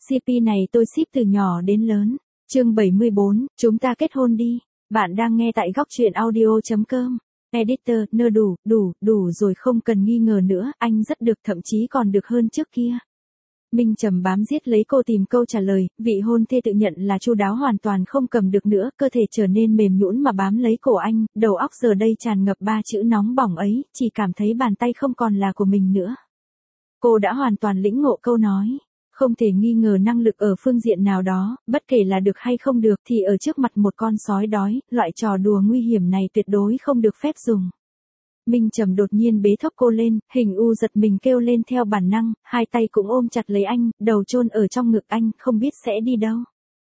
CP này tôi ship từ nhỏ đến lớn. Chương 74, chúng ta kết hôn đi. Bạn đang nghe tại góc truyện audio.com. Editor, nơ đủ rồi, không cần nghi ngờ nữa, anh rất được, thậm chí còn được hơn trước kia. Minh Trầm bám giết lấy cô tìm câu trả lời, vị hôn thê tự nhận là chu đáo hoàn toàn không cầm được nữa, cơ thể trở nên mềm nhũn mà bám lấy cổ anh, đầu óc giờ đây tràn ngập ba chữ nóng bỏng ấy, chỉ cảm thấy bàn tay không còn là của mình nữa. Cô đã hoàn toàn lĩnh ngộ câu nói. Không thể nghi ngờ năng lực ở phương diện nào đó, bất kể là được hay không được thì ở trước mặt một con sói đói, loại trò đùa nguy hiểm này tuyệt đối không được phép dùng. Minh Trầm đột nhiên bế thốc cô lên, Hình U giật mình kêu lên theo bản năng, hai tay cũng ôm chặt lấy anh, đầu chôn ở trong ngực anh, không biết sẽ đi đâu.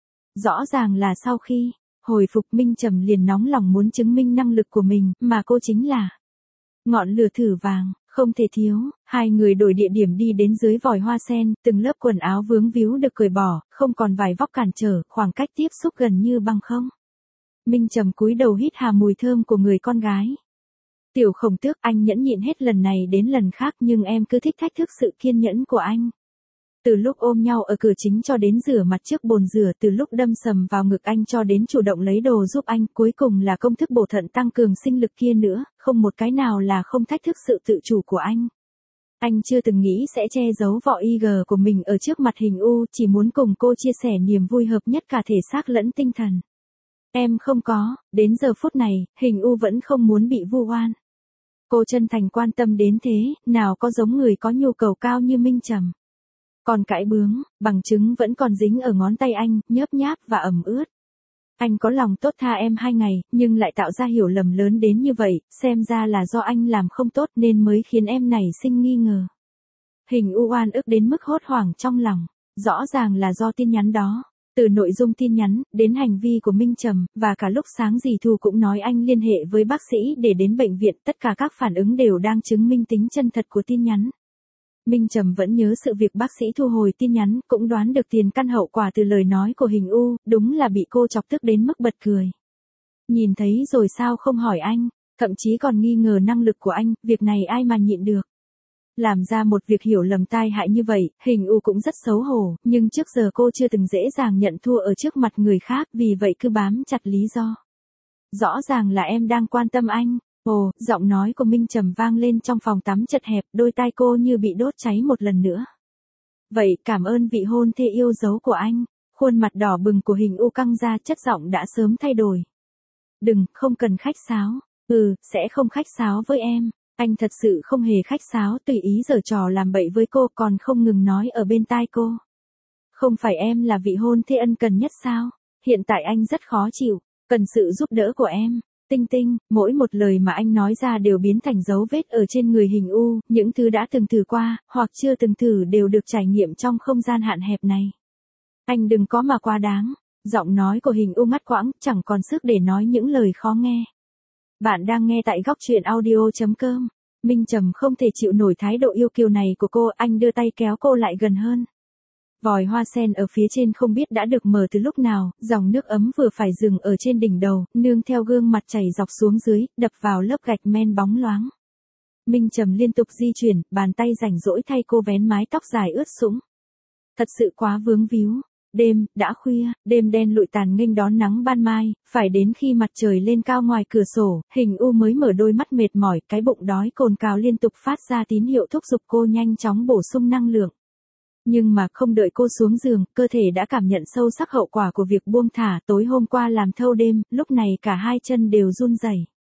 Rõ ràng là sau khi hồi phục, Minh Trầm liền nóng lòng muốn chứng minh năng lực của mình, mà cô chính là ngọn lửa thử vàng, không thể thiếu. Hai người đổi địa điểm đi đến dưới vòi hoa sen, từng lớp quần áo vướng víu được cởi bỏ, không còn vải vóc cản trở, khoảng cách tiếp xúc gần như bằng không. Minh Trầm cúi đầu hít hà mùi thơm của người con gái. Tiểu Khổng Tước, anh nhẫn nhịn hết lần này đến lần khác nhưng em cứ thích thách thức sự kiên nhẫn của anh. Từ lúc ôm nhau ở cửa chính cho đến rửa mặt trước bồn rửa, từ lúc đâm sầm vào ngực anh cho đến chủ động lấy đồ giúp anh, cuối cùng là công thức bổ thận tăng cường sinh lực kia nữa, không một cái nào là không thách thức sự tự chủ của anh. Anh chưa từng nghĩ sẽ che giấu vỏ IG của mình ở trước mặt Hình U, chỉ muốn cùng cô chia sẻ niềm vui hợp nhất cả thể xác lẫn tinh thần. Em không có, đến giờ phút này, Hình U vẫn không muốn bị vu oan. Cô chân thành quan tâm đến thế, nào có giống người có nhu cầu cao như Minh Trầm. Còn cãi bướng, bằng chứng vẫn còn dính ở ngón tay anh, nhớp nháp và ẩm ướt. Anh có lòng tốt tha em 2 ngày, nhưng lại tạo ra hiểu lầm lớn đến như vậy, xem ra là do anh làm không tốt nên mới khiến em nảy sinh nghi ngờ. Hình U oan ức đến mức hốt hoảng trong lòng, rõ ràng là do tin nhắn đó. Từ nội dung tin nhắn, đến hành vi của Minh Trầm, và cả lúc sáng dì Thu cũng nói anh liên hệ với bác sĩ để đến bệnh viện, tất cả các phản ứng đều đang chứng minh tính chân thật của tin nhắn. Minh Trầm vẫn nhớ sự việc bác sĩ thu hồi tin nhắn, cũng đoán được tiền căn hậu quả từ lời nói của Hình U, đúng là bị cô chọc tức đến mức bật cười. Nhìn thấy rồi sao không hỏi anh, thậm chí còn nghi ngờ năng lực của anh, việc này ai mà nhịn được. Làm ra một việc hiểu lầm tai hại như vậy, Hình U cũng rất xấu hổ, nhưng trước giờ cô chưa từng dễ dàng nhận thua ở trước mặt người khác, vì vậy cứ bám chặt lý do. Rõ ràng là em đang quan tâm anh. Ồ, giọng nói của Minh Trầm vang lên trong phòng tắm chật hẹp, đôi tai cô như bị đốt cháy một lần nữa. Vậy, cảm ơn vị hôn thê yêu dấu của anh. Khuôn mặt đỏ bừng của Hình U căng ra, chất giọng đã sớm thay đổi. Đừng, không cần khách sáo. Sẽ không khách sáo với em. Anh thật sự không hề khách sáo, tùy ý giở trò làm bậy với cô, còn không ngừng nói ở bên tai cô. Không phải em là vị hôn thê ân cần nhất sao? Hiện tại anh rất khó chịu, cần sự giúp đỡ của em. Tinh, mỗi một lời mà anh nói ra đều biến thành dấu vết ở trên người Hình U, những thứ đã từng thử qua, hoặc chưa từng thử đều được trải nghiệm trong không gian hạn hẹp này. Anh đừng có mà quá đáng. Giọng nói của Hình U ngắt quãng, chẳng còn sức để nói những lời khó nghe. Bạn đang nghe tại góc truyện audio.com. Minh Trầm không thể chịu nổi thái độ yêu kiều này của cô, anh đưa tay kéo cô lại gần hơn. Vòi hoa sen ở phía trên không biết đã được mở từ lúc nào, dòng nước ấm vừa phải dừng ở trên đỉnh đầu, nương theo gương mặt chảy dọc xuống dưới, đập vào lớp gạch men bóng loáng. Minh Trầm liên tục di chuyển, bàn tay rảnh rỗi thay cô vén mái tóc dài ướt sũng. Thật sự quá vướng víu. Đêm, đã khuya, đêm đen lụi tàn nghênh đón nắng ban mai, phải đến khi mặt trời lên cao ngoài cửa sổ, Hình U mới mở đôi mắt mệt mỏi, cái bụng đói cồn cào liên tục phát ra tín hiệu thúc giục cô nhanh chóng bổ sung năng lượng. Nhưng mà không đợi cô xuống giường, cơ thể đã cảm nhận sâu sắc hậu quả của việc buông thả tối hôm qua làm thâu đêm, lúc này cả hai chân đều run rẩy.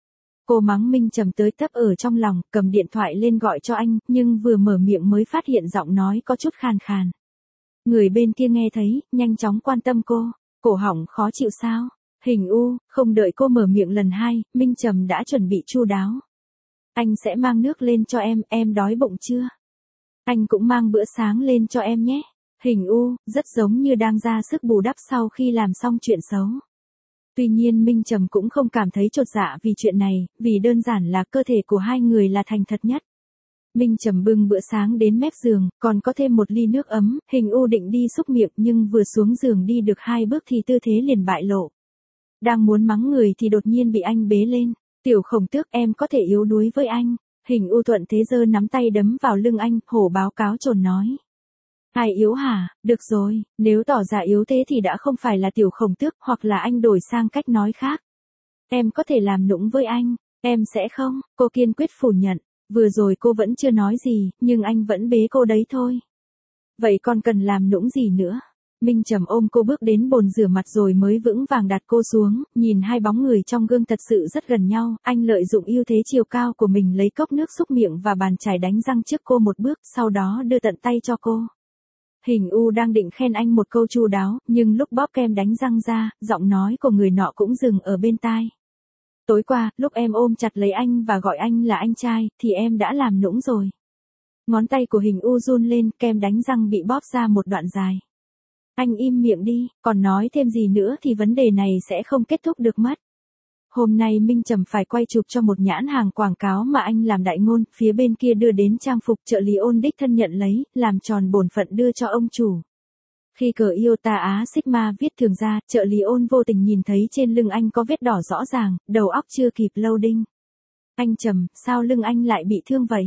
Cô mắng Minh Trầm tới tấp ở trong lòng, cầm điện thoại lên gọi cho anh, nhưng vừa mở miệng mới phát hiện giọng nói có chút khàn khàn. Người bên kia nghe thấy, nhanh chóng quan tâm cô, cổ họng khó chịu sao? Hình U, không đợi cô mở miệng lần hai, Minh Trầm đã chuẩn bị chu đáo. Anh sẽ mang nước lên cho em đói bụng chưa? Anh cũng mang bữa sáng lên cho em nhé. Hình U, rất giống như đang ra sức bù đắp sau khi làm xong chuyện xấu. Tuy nhiên Minh Trầm cũng không cảm thấy chột dạ vì chuyện này, vì đơn giản là cơ thể của hai người là thành thật nhất. Minh Trầm bưng bữa sáng đến mép giường, còn có thêm một ly nước ấm, Hình U định đi xúc miệng nhưng vừa xuống giường đi được 2 bước thì tư thế liền bại lộ. Đang muốn mắng người thì đột nhiên bị anh bế lên. Tiểu Khổng Tước, em có thể yếu đuối với anh. Hình U thuận thế giơ nắm tay đấm vào lưng anh, hổ báo cáo trồn nói. Ai yếu hả? Được rồi, nếu tỏ ra yếu thế thì đã không phải là Tiểu Khổng Tước, hoặc là anh đổi sang cách nói khác. Em có thể làm nũng với anh, em sẽ không, cô kiên quyết phủ nhận. Vừa rồi cô vẫn chưa nói gì, nhưng anh vẫn bế cô đấy thôi. Vậy còn cần làm nũng gì nữa? Minh Trầm ôm cô bước đến bồn rửa mặt rồi mới vững vàng đặt cô xuống, nhìn hai bóng người trong gương thật sự rất gần nhau, anh lợi dụng ưu thế chiều cao của mình lấy cốc nước xúc miệng và bàn chải đánh răng trước cô một bước, sau đó đưa tận tay cho cô. Hình U đang định khen anh một câu chu đáo, nhưng lúc bóp kem đánh răng ra, giọng nói của người nọ cũng dừng ở bên tai. Tối qua, lúc em ôm chặt lấy anh và gọi anh là anh trai, thì em đã làm nũng rồi. Ngón tay của Hình U run lên, kem đánh răng bị bóp ra một đoạn dài. Anh im miệng đi, còn nói thêm gì nữa thì vấn đề này sẽ không kết thúc được mất. Hôm nay Minh Trầm phải quay chụp cho một nhãn hàng quảng cáo mà anh làm đại ngôn, phía bên kia đưa đến trang phục, trợ lý Ôn đích thân nhận lấy, làm tròn bổn phận đưa cho ông chủ. Khi cờ Iota Á Sigma viết thường ra, trợ lý Ôn vô tình nhìn thấy trên lưng anh có vết đỏ rõ ràng, đầu óc chưa kịp loading. Anh Trầm, sao lưng anh lại bị thương vậy?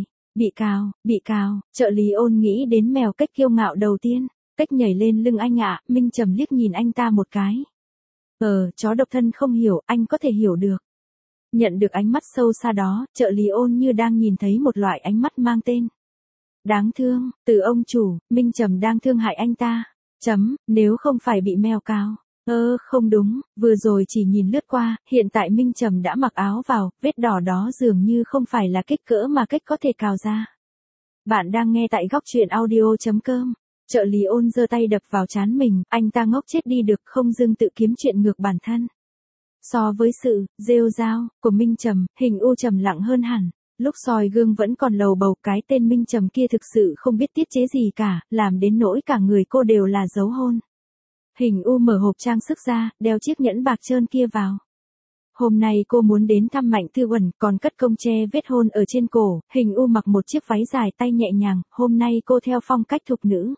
Bị cào, trợ lý Ôn nghĩ đến mèo cách kiêu ngạo đầu tiên. Cách nhảy lên lưng anh ạ, Minh Trầm liếc nhìn anh ta một cái. Chó độc thân không hiểu, anh có thể hiểu được. Nhận được ánh mắt sâu xa đó, trợ lý Ôn như đang nhìn thấy một loại ánh mắt mang tên. Đáng thương, từ ông chủ, Minh Trầm đang thương hại anh ta. Nếu không phải bị mèo cào. Không đúng, vừa rồi chỉ nhìn lướt qua, hiện tại Minh Trầm đã mặc áo vào, vết đỏ đó dường như không phải là kích cỡ mà cách có thể cào ra. Bạn đang nghe tại góc truyện audio.com. Trợ lý Ôn giơ tay đập vào trán mình, anh ta ngốc chết đi được, không dưng tự kiếm chuyện ngược bản thân. So với sự rêu rao của Minh Trầm, Hình U trầm lặng hơn hẳn. Lúc soi gương vẫn còn lầu bầu, cái tên Minh Trầm kia thực sự không biết tiết chế gì cả, làm đến nỗi cả người cô đều là dấu hôn. Hình U mở hộp trang sức ra, đeo chiếc nhẫn bạc trơn kia vào. Hôm nay cô muốn đến thăm Mạnh Tư Uẩn, còn cất công che vết hôn ở trên cổ. Hình U mặc một chiếc váy dài tay nhẹ nhàng, hôm nay cô theo phong cách thục nữ.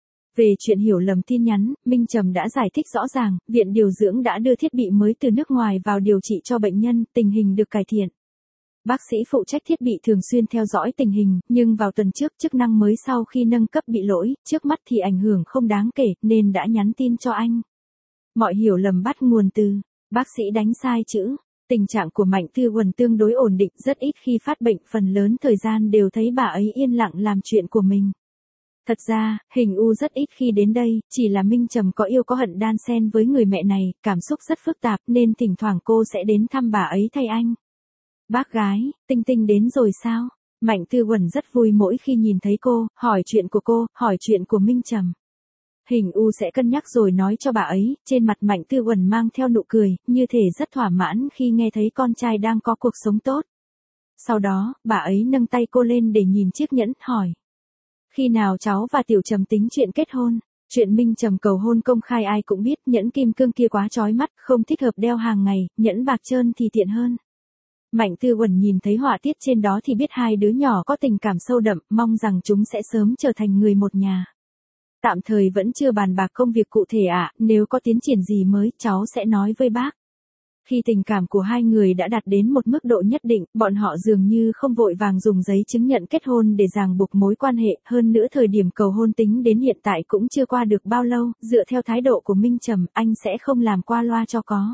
Về chuyện hiểu lầm tin nhắn, Minh Trầm đã giải thích rõ ràng, viện điều dưỡng đã đưa thiết bị mới từ nước ngoài vào điều trị cho bệnh nhân, tình hình được cải thiện. Bác sĩ phụ trách thiết bị thường xuyên theo dõi tình hình, nhưng vào tuần trước chức năng mới sau khi nâng cấp bị lỗi, trước mắt thì ảnh hưởng không đáng kể, nên đã nhắn tin cho anh. Mọi hiểu lầm bắt nguồn từ, bác sĩ đánh sai chữ. Tình trạng của Mạnh Tư Uẩn tương đối ổn định, rất ít khi phát bệnh, phần lớn thời gian đều thấy bà ấy yên lặng làm chuyện của mình. Thật ra, Hình U rất ít khi đến đây, chỉ là Minh Trầm có yêu có hận đan xen với người mẹ này, cảm xúc rất phức tạp nên thỉnh thoảng cô sẽ đến thăm bà ấy thay anh. Bác gái, Tinh Tinh đến rồi sao? Mạnh Tư Uẩn rất vui mỗi khi nhìn thấy cô, hỏi chuyện của cô, hỏi chuyện của Minh Trầm. Hình U sẽ cân nhắc rồi nói cho bà ấy, trên mặt Mạnh Tư Uẩn mang theo nụ cười, như thể rất thỏa mãn khi nghe thấy con trai đang có cuộc sống tốt. Sau đó, bà ấy nâng tay cô lên để nhìn chiếc nhẫn, hỏi. Khi nào cháu và Tiểu Trầm tính chuyện kết hôn? Chuyện Minh Trầm cầu hôn công khai ai cũng biết, nhẫn kim cương kia quá chói mắt, không thích hợp đeo hàng ngày, nhẫn bạc trơn thì tiện hơn. Mạnh Tư Uẩn nhìn thấy họa tiết trên đó thì biết hai đứa nhỏ có tình cảm sâu đậm, mong rằng chúng sẽ sớm trở thành người một nhà. Tạm thời vẫn chưa bàn bạc công việc cụ thể ạ, nếu có tiến triển gì mới, cháu sẽ nói với bác. Khi tình cảm của hai người đã đạt đến một mức độ nhất định, bọn họ dường như không vội vàng dùng giấy chứng nhận kết hôn để ràng buộc mối quan hệ, hơn nữa thời điểm cầu hôn tính đến hiện tại cũng chưa qua được bao lâu, dựa theo thái độ của Minh Trầm, anh sẽ không làm qua loa cho có.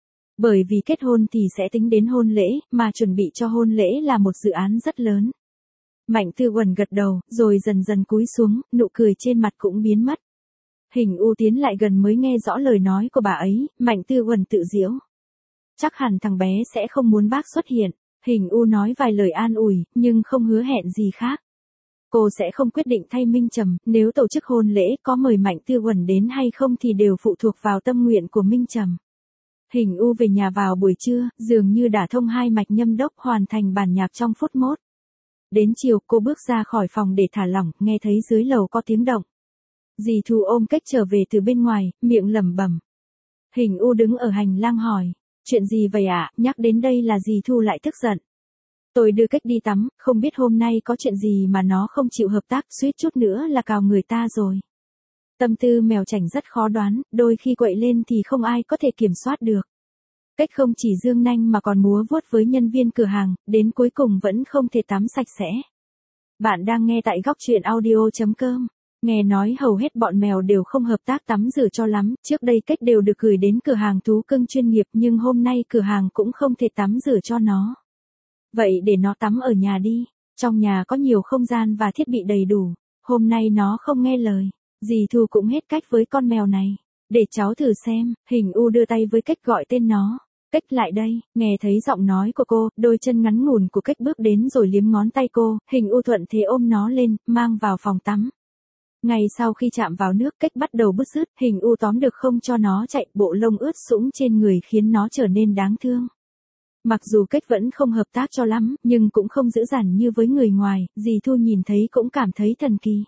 Bởi vì kết hôn thì sẽ tính đến hôn lễ, mà chuẩn bị cho hôn lễ là một dự án rất lớn. Mạnh Tư Uẩn gật đầu, rồi dần dần cúi xuống, nụ cười trên mặt cũng biến mất. Hình U tiến lại gần mới nghe rõ lời nói của bà ấy, Mạnh Tư Uẩn tự giễu. Chắc hẳn thằng bé sẽ không muốn bác xuất hiện. Hình U nói vài lời an ủi, nhưng không hứa hẹn gì khác. Cô sẽ không quyết định thay Minh Trầm, nếu tổ chức hôn lễ có mời Mạnh Tư Uẩn đến hay không thì đều phụ thuộc vào tâm nguyện của Minh Trầm. Hình U về nhà vào buổi trưa, dường như đả thông hai mạch nhâm đốc, hoàn thành bản nhạc trong phút mốt. Đến chiều, cô bước ra khỏi phòng để thả lỏng, nghe thấy dưới lầu có tiếng động. Dì Thu ôm Cách trở về từ bên ngoài, miệng lẩm bẩm. Hình U đứng ở hành lang hỏi. Chuyện gì vậy ạ? Nhắc đến đây là dì Thu lại tức giận. Tôi đưa Cách đi tắm, không biết hôm nay có chuyện gì mà nó không chịu hợp tác, suýt chút nữa là cào người ta rồi. Tâm tư mèo chảnh rất khó đoán, đôi khi quậy lên thì không ai có thể kiểm soát được. Cách không chỉ giương nanh mà còn múa vuốt với nhân viên cửa hàng, đến cuối cùng vẫn không thể tắm sạch sẽ. Bạn đang nghe tại góc truyện audio.com. Nghe nói hầu hết bọn mèo đều không hợp tác tắm rửa cho lắm, trước đây cách đều được gửi đến cửa hàng thú cưng chuyên nghiệp nhưng hôm nay cửa hàng cũng không thể tắm rửa cho nó. Vậy để nó tắm ở nhà đi, trong nhà có nhiều không gian và thiết bị đầy đủ, hôm nay nó không nghe lời, dì Thu cũng hết cách với con mèo này. Để cháu thử xem, Hình U đưa tay với Cách gọi tên nó. Cách lại đây, nghe thấy giọng nói của cô, đôi chân ngắn ngủn của Cách bước đến rồi liếm ngón tay cô, Hình U thuận thế ôm nó lên, mang vào phòng tắm. Ngay sau khi chạm vào nước, Cách bắt đầu bứt rứt, Hình U tóm được không cho nó chạy, bộ lông ướt sũng trên người khiến nó trở nên đáng thương. Mặc dù Cách vẫn không hợp tác cho lắm, nhưng cũng không dữ dằn như với người ngoài, dì Thu nhìn thấy cũng cảm thấy thần kỳ.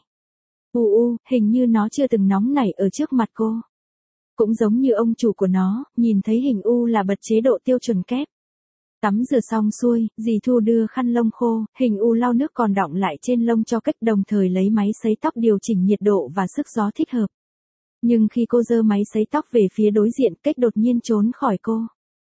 Hình như nó chưa từng nóng nảy ở trước mặt cô. Cũng giống như ông chủ của nó, nhìn thấy Hình U là bật chế độ tiêu chuẩn kép. Tắm rửa xong xuôi, dì Thu đưa khăn lông khô, Hình U lau nước còn đọng lại trên lông cho Cách, đồng thời lấy máy sấy tóc điều chỉnh nhiệt độ và sức gió thích hợp. Nhưng khi cô giơ máy sấy tóc về phía đối diện, Cách đột nhiên trốn khỏi cô.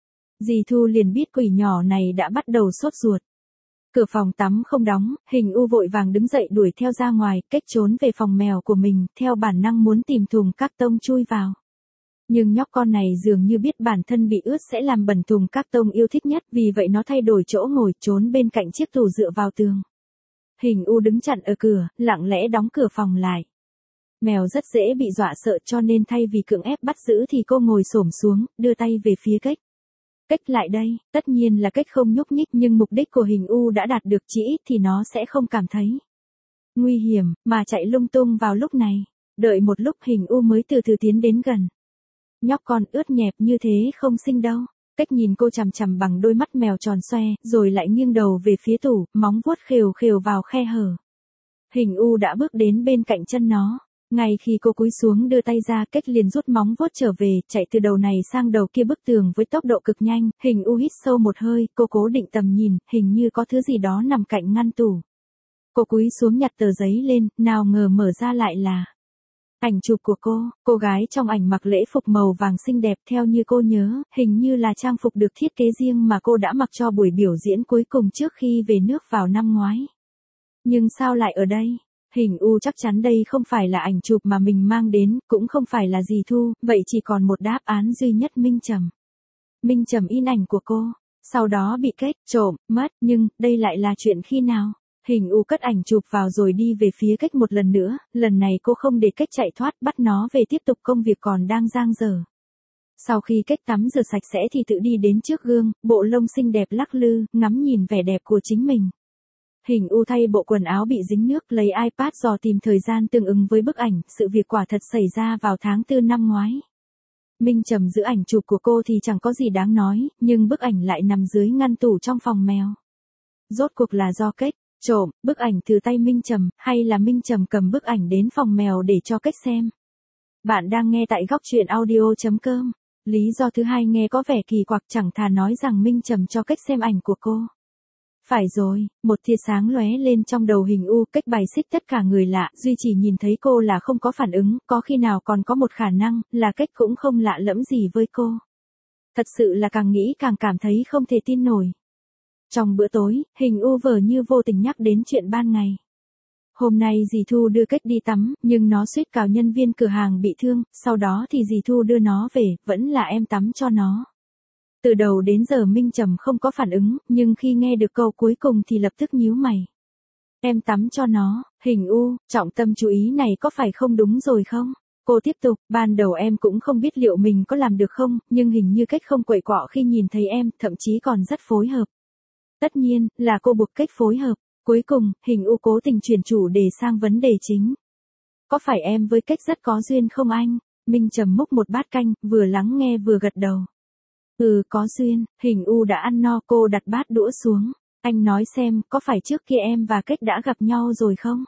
Dì Thu liền biết quỷ nhỏ này đã bắt đầu sốt ruột. Cửa phòng tắm không đóng, Hình U vội vàng đứng dậy đuổi theo ra ngoài, Cách trốn về phòng mèo của mình, theo bản năng muốn tìm thùng các tông chui vào. Nhưng nhóc con này dường như biết bản thân bị ướt sẽ làm bẩn thùng các tông yêu thích nhất, vì vậy nó thay đổi chỗ ngồi, trốn bên cạnh chiếc tủ dựa vào tường. Hình U đứng chặn ở cửa, lặng lẽ đóng cửa phòng lại. Mèo rất dễ bị dọa sợ cho nên thay vì cưỡng ép bắt giữ thì cô ngồi xổm xuống, đưa tay về phía Cách. Cách lại đây, tất nhiên là Cách không nhúc nhích nhưng mục đích của Hình U đã đạt được, chỉ ít thì nó sẽ không cảm thấy nguy hiểm, mà chạy lung tung vào lúc này. Đợi một lúc Hình U mới từ từ tiến đến gần. Nhóc con ướt nhẹp như thế không xinh đâu. Cách nhìn cô chằm chằm bằng đôi mắt mèo tròn xoe, rồi lại nghiêng đầu về phía tủ, móng vuốt khều khều vào khe hở. Hình U đã bước đến bên cạnh chân nó. Ngay khi cô cúi xuống đưa tay ra, Cách liền rút móng vuốt trở về, chạy từ đầu này sang đầu kia bức tường với tốc độ cực nhanh. Hình U hít sâu một hơi, cô cố định tầm nhìn, hình như có thứ gì đó nằm cạnh ngăn tủ. Cô cúi xuống nhặt tờ giấy lên, nào ngờ mở ra lại là ảnh chụp của cô gái trong ảnh mặc lễ phục màu vàng xinh đẹp theo như cô nhớ, hình như là trang phục được thiết kế riêng mà cô đã mặc cho buổi biểu diễn cuối cùng trước khi về nước vào năm ngoái. Nhưng sao lại ở đây? Hình U chắc chắn đây không phải là ảnh chụp mà mình mang đến, cũng không phải là dì Thu, vậy chỉ còn một đáp án duy nhất: Minh Trầm. Minh Trầm in ảnh của cô, sau đó bị Cách trộm mất, nhưng đây lại là chuyện khi nào? Hình U cất ảnh chụp vào rồi đi về phía Cách một lần nữa, lần này cô không để Cách chạy thoát, bắt nó về tiếp tục công việc còn đang dang dở. Sau khi Cách tắm rửa sạch sẽ thì tự đi đến trước gương, bộ lông xinh đẹp lắc lư, ngắm nhìn vẻ đẹp của chính mình. Hình U thay bộ quần áo bị dính nước, lấy iPad dò tìm thời gian tương ứng với bức ảnh, sự việc quả thật xảy ra vào tháng 4 năm ngoái. Minh Trầm giữ ảnh chụp của cô thì chẳng có gì đáng nói, nhưng bức ảnh lại nằm dưới ngăn tủ trong phòng mèo. Rốt cuộc là do Cách trộm bức ảnh từ tay Minh Trầm, hay là Minh Trầm cầm bức ảnh đến phòng mèo để cho Cách xem? Bạn đang nghe tại góc truyện audio.com. Lý do thứ hai nghe có vẻ kỳ quặc, chẳng thà nói rằng Minh Trầm cho Cách xem ảnh của cô. Phải rồi, một tia sáng lóe lên trong đầu Hình U, Cách bài xích tất cả người lạ, duy chỉ nhìn thấy cô là không có phản ứng, có khi nào còn có một khả năng, là Cách cũng không lạ lẫm gì với cô. Thật sự là càng nghĩ càng cảm thấy không thể tin nổi. Trong bữa tối, Hình U vờ như vô tình nhắc đến chuyện ban ngày. Hôm nay dì Thu đưa Cách đi tắm, nhưng nó suýt cào nhân viên cửa hàng bị thương, sau đó thì dì Thu đưa nó về, vẫn là em tắm cho nó. Từ đầu đến giờ Minh Trầm không có phản ứng, nhưng khi nghe được câu cuối cùng thì lập tức nhíu mày. Em tắm cho nó, Hình U, trọng tâm chú ý này có phải không đúng rồi không? Cô tiếp tục, ban đầu em cũng không biết liệu mình có làm được không, nhưng hình như Cách không quậy quọ khi nhìn thấy em, thậm chí còn rất phối hợp. Tất nhiên, là cô buộc Cách phối hợp. Cuối cùng, Hình U cố tình chuyển chủ đề sang vấn đề chính. Có phải em với Cách rất có duyên không anh? Minh Trầm múc một bát canh, vừa lắng nghe vừa gật đầu. Ừ, có duyên. Hình U đã ăn no, cô đặt bát đũa xuống. Anh nói xem, có phải trước kia em và Cách đã gặp nhau rồi không?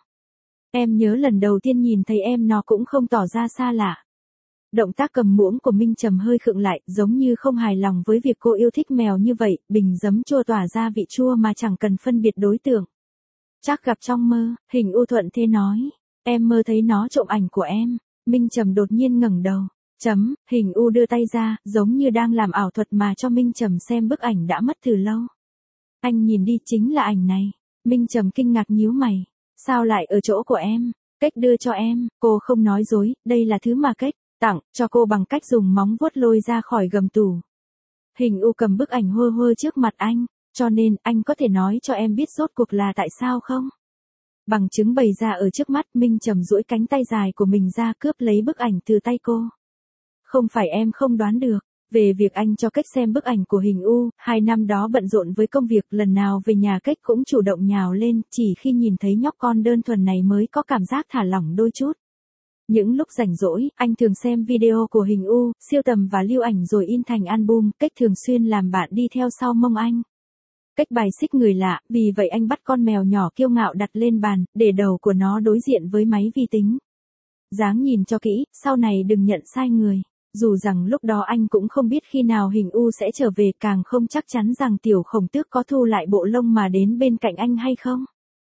Em nhớ lần đầu tiên nhìn thấy em nó cũng không tỏ ra xa lạ. Động tác cầm muỗng của Minh Trầm hơi khựng lại, giống như không hài lòng với việc cô yêu thích mèo như vậy, bình giấm chua tỏa ra vị chua mà chẳng cần phân biệt đối tượng. Chắc gặp trong mơ, Hình U thuận thế nói. Em mơ thấy nó trộm ảnh của em. Minh Trầm đột nhiên ngẩng đầu. Hình U đưa tay ra, giống như đang làm ảo thuật mà cho Minh Trầm xem bức ảnh đã mất từ lâu. Anh nhìn đi, chính là ảnh này. Minh Trầm kinh ngạc nhíu mày. Sao lại ở chỗ của em? Cách đưa cho em, cô không nói dối, đây là thứ mà cách tặng cho cô bằng cách dùng móng vuốt lôi ra khỏi gầm tủ. Hình U cầm bức ảnh hơ hơ trước mặt anh, cho nên anh có thể nói cho em biết rốt cuộc là tại sao không? Bằng chứng bày ra ở trước mắt, Minh Trầm duỗi cánh tay dài của mình ra cướp lấy bức ảnh từ tay cô. Không phải em không đoán được, về việc anh cho cách xem bức ảnh của Hình U, 2 năm đó bận rộn với công việc, lần nào về nhà cách cũng chủ động nhào lên, chỉ khi nhìn thấy nhóc con đơn thuần này mới có cảm giác thả lỏng đôi chút. Những lúc rảnh rỗi, anh thường xem video của Hình U, siêu tầm và lưu ảnh rồi in thành album, cách thường xuyên làm bạn đi theo sau mông anh. Cách bài xích người lạ, vì vậy anh bắt con mèo nhỏ kiêu ngạo đặt lên bàn, để đầu của nó đối diện với máy vi tính. Dáng nhìn cho kỹ, sau này đừng nhận sai người. Dù rằng lúc đó anh cũng không biết khi nào Hình U sẽ trở về, càng không chắc chắn rằng tiểu khổng tước có thu lại bộ lông mà đến bên cạnh anh hay không.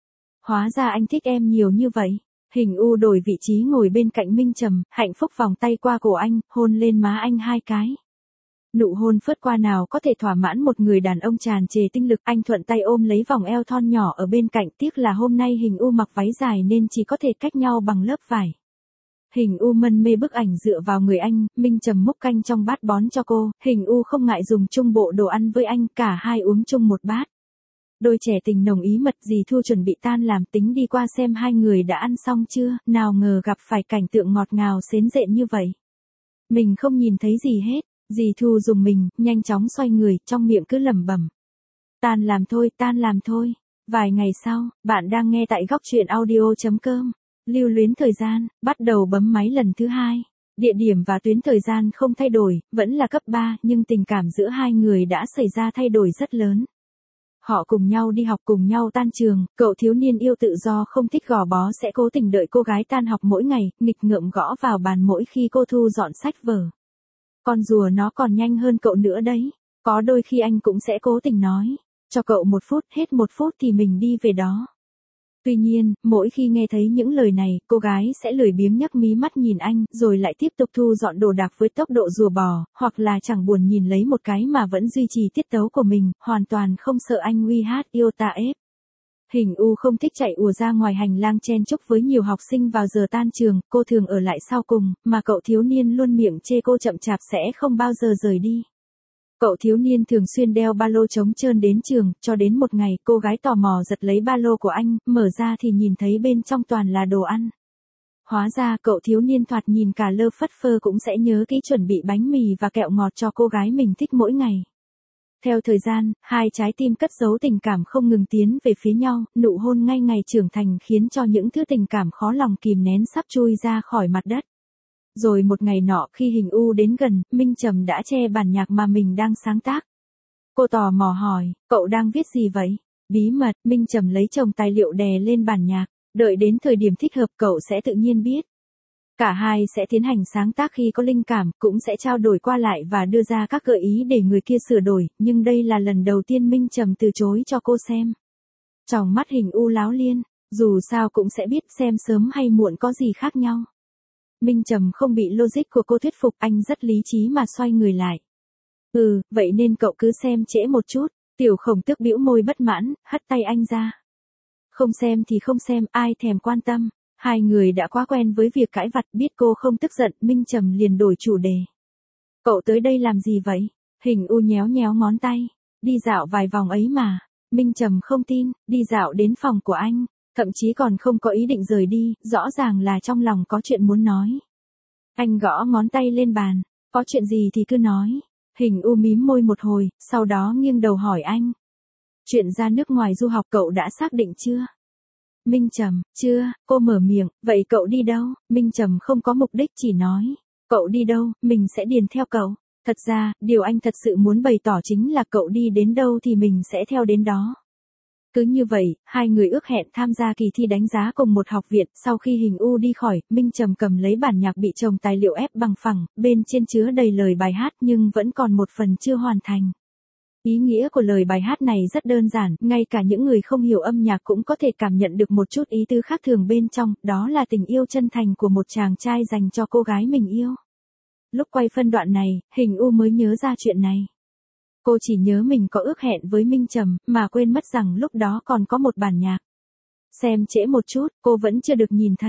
Hóa ra anh thích em nhiều như vậy. Hình U đổi vị trí ngồi bên cạnh Minh Trầm, hạnh phúc vòng tay qua cổ anh, hôn lên má anh 2 cái. Nụ hôn phớt qua nào có thể thỏa mãn một người đàn ông tràn trề tinh lực. Anh thuận tay ôm lấy vòng eo thon nhỏ ở bên cạnh, tiếc là hôm nay Hình U mặc váy dài nên chỉ có thể cách nhau bằng lớp vải. Hình U mân mê bức ảnh dựa vào người anh, Minh Trầm múc canh trong bát bón cho cô, Hình U không ngại dùng chung bộ đồ ăn với anh, cả hai uống chung một bát. Đôi trẻ tình nồng ý mật. Dì Thu chuẩn bị tan làm, tính đi qua xem hai người đã ăn xong chưa, nào ngờ gặp phải cảnh tượng ngọt ngào xến rện như vậy. Mình không nhìn thấy gì hết. Dì Thu dùng mình, nhanh chóng xoay người, trong miệng cứ lẩm bẩm. Tan làm thôi, tan làm thôi. Vài ngày sau, bạn đang nghe tại góc truyện audio.com. Lưu luyến thời gian, bắt đầu bấm máy lần thứ 2. Địa điểm và tuyến thời gian không thay đổi, vẫn là cấp 3, nhưng tình cảm giữa hai người đã xảy ra thay đổi rất lớn. Họ cùng nhau đi học, cùng nhau tan trường, cậu thiếu niên yêu tự do không thích gò bó sẽ cố tình đợi cô gái tan học mỗi ngày, nghịch ngợm gõ vào bàn mỗi khi cô thu dọn sách vở. Con rùa nó còn nhanh hơn cậu nữa đấy. Có đôi khi anh cũng sẽ cố tình nói, cho cậu 1 phút, hết 1 phút thì mình đi về đó. Tuy nhiên, mỗi khi nghe thấy những lời này, cô gái sẽ lười biếng nhấc mí mắt nhìn anh, rồi lại tiếp tục thu dọn đồ đạc với tốc độ rùa bò, hoặc là chẳng buồn nhìn lấy một cái mà vẫn duy trì tiết tấu của mình, hoàn toàn không sợ anh uy hát yêu ta ép. Hình U không thích chạy ùa ra ngoài hành lang chen chúc với nhiều học sinh vào giờ tan trường, cô thường ở lại sau cùng, mà cậu thiếu niên luôn miệng chê cô chậm chạp sẽ không bao giờ rời đi. Cậu thiếu niên thường xuyên đeo ba lô trống trơn đến trường, cho đến một ngày cô gái tò mò giật lấy ba lô của anh, mở ra thì nhìn thấy bên trong toàn là đồ ăn. Hóa ra cậu thiếu niên thoạt nhìn cả lơ phất phơ cũng sẽ nhớ kỹ chuẩn bị bánh mì và kẹo ngọt cho cô gái mình thích mỗi ngày. Theo thời gian, hai trái tim cất giấu tình cảm không ngừng tiến về phía nhau, nụ hôn ngay ngày trưởng thành khiến cho những thứ tình cảm khó lòng kìm nén sắp chui ra khỏi mặt đất. Rồi một ngày nọ khi Hình U đến gần, Minh Trầm đã che bản nhạc mà mình đang sáng tác. Cô tò mò hỏi, cậu đang viết gì vậy? Bí mật, Minh Trầm lấy chồng tài liệu đè lên bản nhạc, đợi đến thời điểm thích hợp cậu sẽ tự nhiên biết. Cả hai sẽ tiến hành sáng tác khi có linh cảm, cũng sẽ trao đổi qua lại và đưa ra các gợi ý để người kia sửa đổi, nhưng đây là lần đầu tiên Minh Trầm từ chối cho cô xem. Tròng mắt Hình U láo liên, dù sao cũng sẽ biết xem sớm hay muộn có gì khác nhau. Minh Trầm không bị logic của cô thuyết phục, anh rất lý trí mà xoay người lại. Vậy nên cậu cứ xem trễ một chút. Tiểu Khổng Tước bĩu môi bất mãn, hất tay anh ra. Không xem thì không xem, ai thèm quan tâm. Hai người đã quá quen với việc cãi vặt, biết cô không tức giận, Minh Trầm liền đổi chủ đề. Cậu tới đây làm gì vậy? Hình U nhéo nhéo ngón tay. Đi dạo vài vòng ấy mà. Minh Trầm không tin, đi dạo đến phòng của anh. Thậm chí còn không có ý định rời đi, rõ ràng là trong lòng có chuyện muốn nói. Anh gõ ngón tay lên bàn, có chuyện gì thì cứ nói. Hình U mím môi một hồi, sau đó nghiêng đầu hỏi anh. Chuyện ra nước ngoài du học cậu đã xác định chưa? Minh Trầm, chưa, cô mở miệng, vậy cậu đi đâu? Minh Trầm không có mục đích chỉ nói. Cậu đi đâu, mình sẽ điền theo cậu. Thật ra, điều anh thật sự muốn bày tỏ chính là cậu đi đến đâu thì mình sẽ theo đến đó. Cứ như vậy, hai người ước hẹn tham gia kỳ thi đánh giá cùng một học viện. Sau khi Hình U đi khỏi, Minh Trầm cầm lấy bản nhạc bị chồng tài liệu ép bằng phẳng, bên trên chứa đầy lời bài hát nhưng vẫn còn một phần chưa hoàn thành. Ý nghĩa của lời bài hát này rất đơn giản, ngay cả những người không hiểu âm nhạc cũng có thể cảm nhận được một chút ý tứ khác thường bên trong, đó là tình yêu chân thành của một chàng trai dành cho cô gái mình yêu. Lúc quay phân đoạn này, Hình U mới nhớ ra chuyện này. Cô chỉ nhớ mình có ước hẹn với Minh Trầm, mà quên mất rằng lúc đó còn có một bản nhạc. Xem trễ một chút, cô vẫn chưa được nhìn thấy.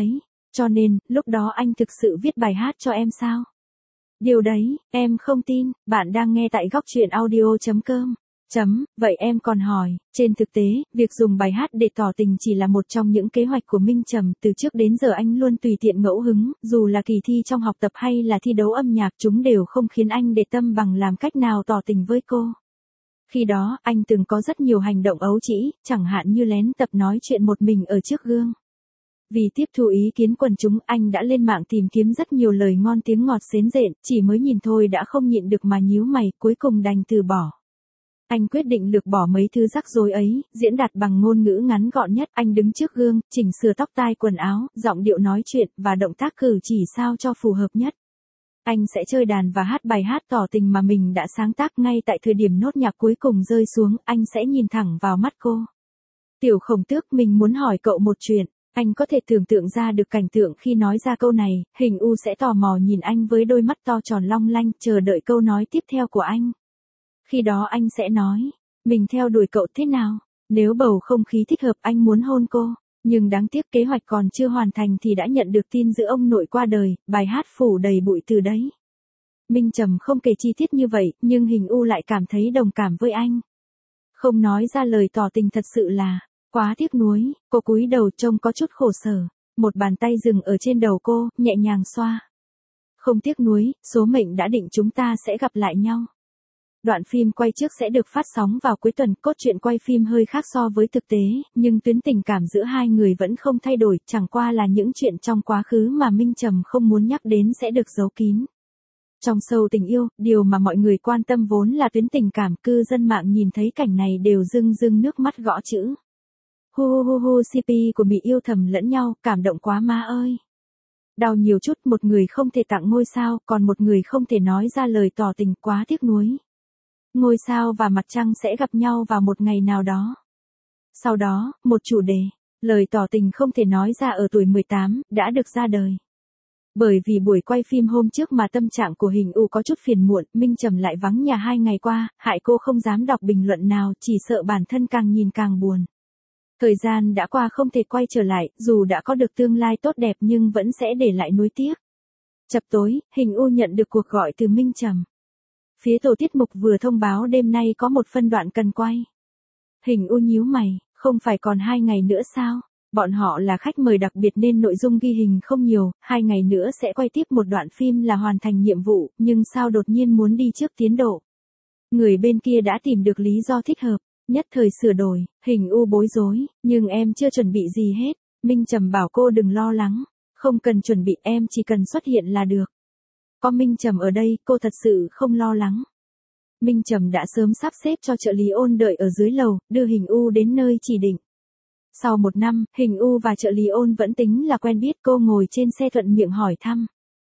Cho nên, lúc đó anh thực sự viết bài hát cho em sao? Điều đấy, em không tin, bạn đang nghe tại góc truyện audio.com. Vậy em còn hỏi, trên thực tế, việc dùng bài hát để tỏ tình chỉ là một trong những kế hoạch của Minh Trầm, từ trước đến giờ anh luôn tùy tiện ngẫu hứng, dù là kỳ thi trong học tập hay là thi đấu âm nhạc chúng đều không khiến anh để tâm bằng làm cách nào tỏ tình với cô. Khi đó, anh từng có rất nhiều hành động ấu trĩ, chẳng hạn như lén tập nói chuyện một mình ở trước gương. Vì tiếp thu ý kiến quần chúng, anh đã lên mạng tìm kiếm rất nhiều lời ngon tiếng ngọt xến rện, chỉ mới nhìn thôi đã không nhịn được mà nhíu mày, cuối cùng đành từ bỏ. Anh quyết định lược bỏ mấy thứ rắc rối ấy, diễn đạt bằng ngôn ngữ ngắn gọn nhất. Anh đứng trước gương, chỉnh sửa tóc tai quần áo, giọng điệu nói chuyện và động tác cử chỉ sao cho phù hợp nhất. Anh sẽ chơi đàn và hát bài hát tỏ tình mà mình đã sáng tác. Ngay tại thời điểm nốt nhạc cuối cùng rơi xuống, anh sẽ nhìn thẳng vào mắt cô. Tiểu Khổng Tước, mình muốn hỏi cậu một chuyện. Anh có thể tưởng tượng ra được cảnh tượng khi nói ra câu này, Hình U sẽ tò mò nhìn anh với đôi mắt to tròn long lanh, chờ đợi câu nói tiếp theo của anh. Khi đó anh sẽ nói, mình theo đuổi cậu thế nào? Nếu bầu không khí thích hợp anh muốn hôn cô, nhưng đáng tiếc kế hoạch còn chưa hoàn thành thì đã nhận được tin giữa ông nội qua đời, bài hát phủ đầy bụi từ đấy. Minh Trầm không kể chi tiết như vậy, nhưng Hình U lại cảm thấy đồng cảm với anh. Không nói ra lời tỏ tình thật sự là quá tiếc nuối. Cô cúi đầu trông có chút khổ sở, một bàn tay dừng ở trên đầu cô, nhẹ nhàng xoa. Không tiếc nuối, số mệnh đã định chúng ta sẽ gặp lại nhau. Đoạn phim quay trước sẽ được phát sóng vào cuối tuần. Cốt truyện quay phim hơi khác so với thực tế, nhưng tuyến tình cảm giữa hai người vẫn không thay đổi, chẳng qua là những chuyện trong quá khứ mà Minh Trầm không muốn nhắc đến sẽ được giấu kín. Trong sâu tình yêu, điều mà mọi người quan tâm vốn là tuyến tình cảm. Cư dân mạng nhìn thấy cảnh này đều rưng rưng nước mắt gõ chữ. Hu hu hu hu, CP của Mỹ yêu thầm lẫn nhau, cảm động quá má ơi. Đau nhiều chút, một người không thể tặng ngôi sao, còn một người không thể nói ra lời tỏ tình, quá tiếc nuối. Ngôi sao và mặt trăng sẽ gặp nhau vào một ngày nào đó. Sau đó, một chủ đề, lời tỏ tình không thể nói ra ở tuổi 18, đã được ra đời. Bởi vì buổi quay phim hôm trước mà tâm trạng của Hình U có chút phiền muộn, Minh Trầm lại vắng nhà 2 ngày qua, hại cô không dám đọc bình luận nào, chỉ sợ bản thân càng nhìn càng buồn. Thời gian đã qua không thể quay trở lại, dù đã có được tương lai tốt đẹp nhưng vẫn sẽ để lại nuối tiếc. Chập tối, Hình U nhận được cuộc gọi từ Minh Trầm. Phía tổ tiết mục vừa thông báo đêm nay có một phân đoạn cần quay. Hình U nhíu mày, không phải còn 2 ngày nữa sao? Bọn họ là khách mời đặc biệt nên nội dung ghi hình không nhiều, 2 ngày nữa sẽ quay tiếp một đoạn phim là hoàn thành nhiệm vụ, nhưng sao đột nhiên muốn đi trước tiến độ? Người bên kia đã tìm được lý do thích hợp, nhất thời sửa đổi. Hình U bối rối, nhưng em chưa chuẩn bị gì hết. Minh Trầm bảo cô đừng lo lắng, không cần chuẩn bị, em chỉ cần xuất hiện là được. Có Minh Trầm ở đây, cô thật sự không lo lắng. Minh Trầm đã sớm sắp xếp cho trợ lý Ôn đợi ở dưới lầu, đưa Hình U đến nơi chỉ định. Sau 1 năm, Hình U và trợ lý Ôn vẫn tính là quen biết. Cô ngồi trên xe thuận miệng hỏi thăm.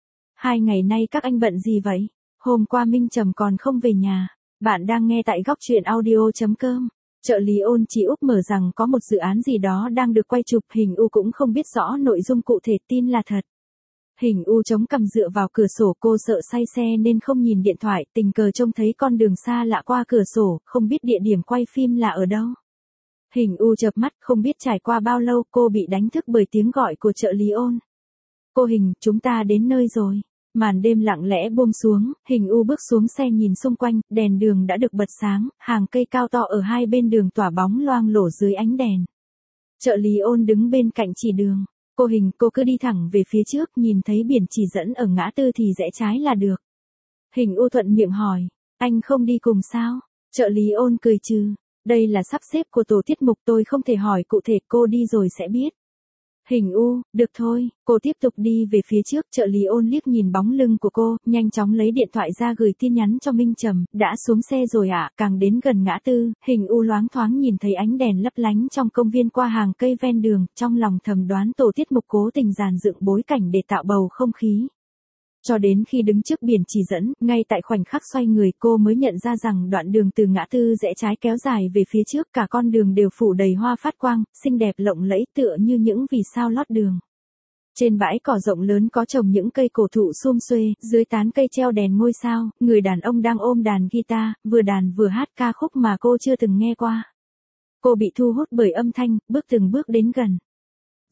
2 ngày nay các anh bận gì vậy? Hôm qua Minh Trầm còn không về nhà. Bạn đang nghe tại góc truyện audio.com. Trợ lý Ôn chỉ úp mở rằng có một dự án gì đó đang được quay chụp. Hình U cũng không biết rõ nội dung cụ thể, tin là thật. Hình U chống cằm dựa vào cửa sổ, cô sợ say xe nên không nhìn điện thoại, tình cờ trông thấy con đường xa lạ qua cửa sổ, không biết địa điểm quay phim là ở đâu. Hình U chợp mắt, không biết trải qua bao lâu cô bị đánh thức bởi tiếng gọi của trợ lý Ôn. Cô Hình, chúng ta đến nơi rồi. Màn đêm lặng lẽ buông xuống, Hình U bước xuống xe nhìn xung quanh, đèn đường đã được bật sáng, hàng cây cao to ở hai bên đường tỏa bóng loang lổ dưới ánh đèn. Trợ lý Ôn đứng bên cạnh chỉ đường. Cô Hình, cô cứ đi thẳng về phía trước, nhìn thấy biển chỉ dẫn ở ngã tư thì rẽ trái là được. Hình U thuận miệng hỏi, anh không đi cùng sao? Trợ lý Ôn cười trừ, đây là sắp xếp của tổ tiết mục, tôi không thể hỏi cụ thể, cô đi rồi sẽ biết. Hình U, được thôi, cô tiếp tục đi về phía trước. Trợ lý Ôn liếc nhìn bóng lưng của cô, nhanh chóng lấy điện thoại ra gửi tin nhắn cho Minh Trầm, đã xuống xe rồi ạ. Càng đến gần ngã tư, Hình U loáng thoáng nhìn thấy ánh đèn lấp lánh trong công viên qua hàng cây ven đường, trong lòng thầm đoán tổ tiết mục cố tình dàn dựng bối cảnh để tạo bầu không khí. Cho đến khi đứng trước biển chỉ dẫn, ngay tại khoảnh khắc xoay người cô mới nhận ra rằng đoạn đường từ ngã tư rẽ trái kéo dài về phía trước, cả con đường đều phủ đầy hoa phát quang, xinh đẹp lộng lẫy tựa như những vì sao lót đường. Trên bãi cỏ rộng lớn có trồng những cây cổ thụ sum xuê, dưới tán cây treo đèn ngôi sao, người đàn ông đang ôm đàn guitar, vừa đàn vừa hát ca khúc mà cô chưa từng nghe qua. Cô bị thu hút bởi âm thanh, bước từng bước đến gần.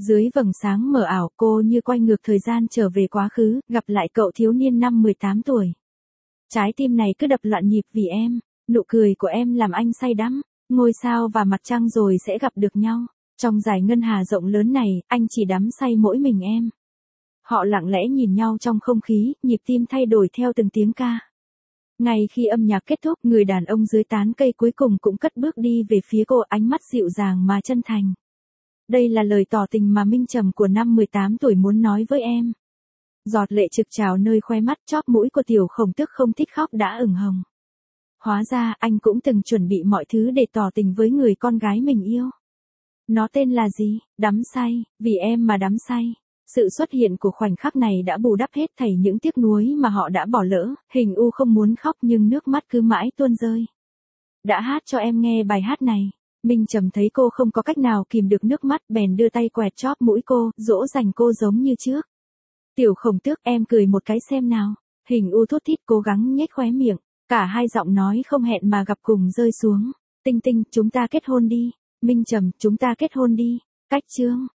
Dưới vầng sáng mờ ảo, cô như quay ngược thời gian trở về quá khứ, gặp lại cậu thiếu niên năm 18 tuổi. Trái tim này cứ đập loạn nhịp vì em, nụ cười của em làm anh say đắm, ngôi sao và mặt trăng rồi sẽ gặp được nhau. Trong dải ngân hà rộng lớn này, anh chỉ đắm say mỗi mình em. Họ lặng lẽ nhìn nhau trong không khí, nhịp tim thay đổi theo từng tiếng ca. Ngay khi âm nhạc kết thúc, người đàn ông dưới tán cây cuối cùng cũng cất bước đi về phía cô, ánh mắt dịu dàng mà chân thành. Đây là lời tỏ tình mà Minh Trầm của năm 18 tuổi muốn nói với em. Giọt lệ trực trào nơi khóe mắt, chóp mũi của Tiểu Khổng Tước không thích khóc đã ửng hồng. Hóa ra anh cũng từng chuẩn bị mọi thứ để tỏ tình với người con gái mình yêu. Nó tên là gì? Đắm say, vì em mà đắm say. Sự xuất hiện của khoảnh khắc này đã bù đắp hết thảy những tiếc nuối mà họ đã bỏ lỡ. Hình U không muốn khóc nhưng nước mắt cứ mãi tuôn rơi. Đã hát cho em nghe bài hát này. Minh Trầm thấy cô không có cách nào kìm được nước mắt, bèn đưa tay quẹt chóp mũi cô, dỗ dành cô giống như trước. Tiểu Khổng Tước, em cười một cái xem nào. Hình U thút thít cố gắng nhếch khóe miệng. Cả hai giọng nói không hẹn mà gặp cùng rơi xuống. Tinh Tinh, chúng ta kết hôn đi. Minh Trầm, chúng ta kết hôn đi. Cách chương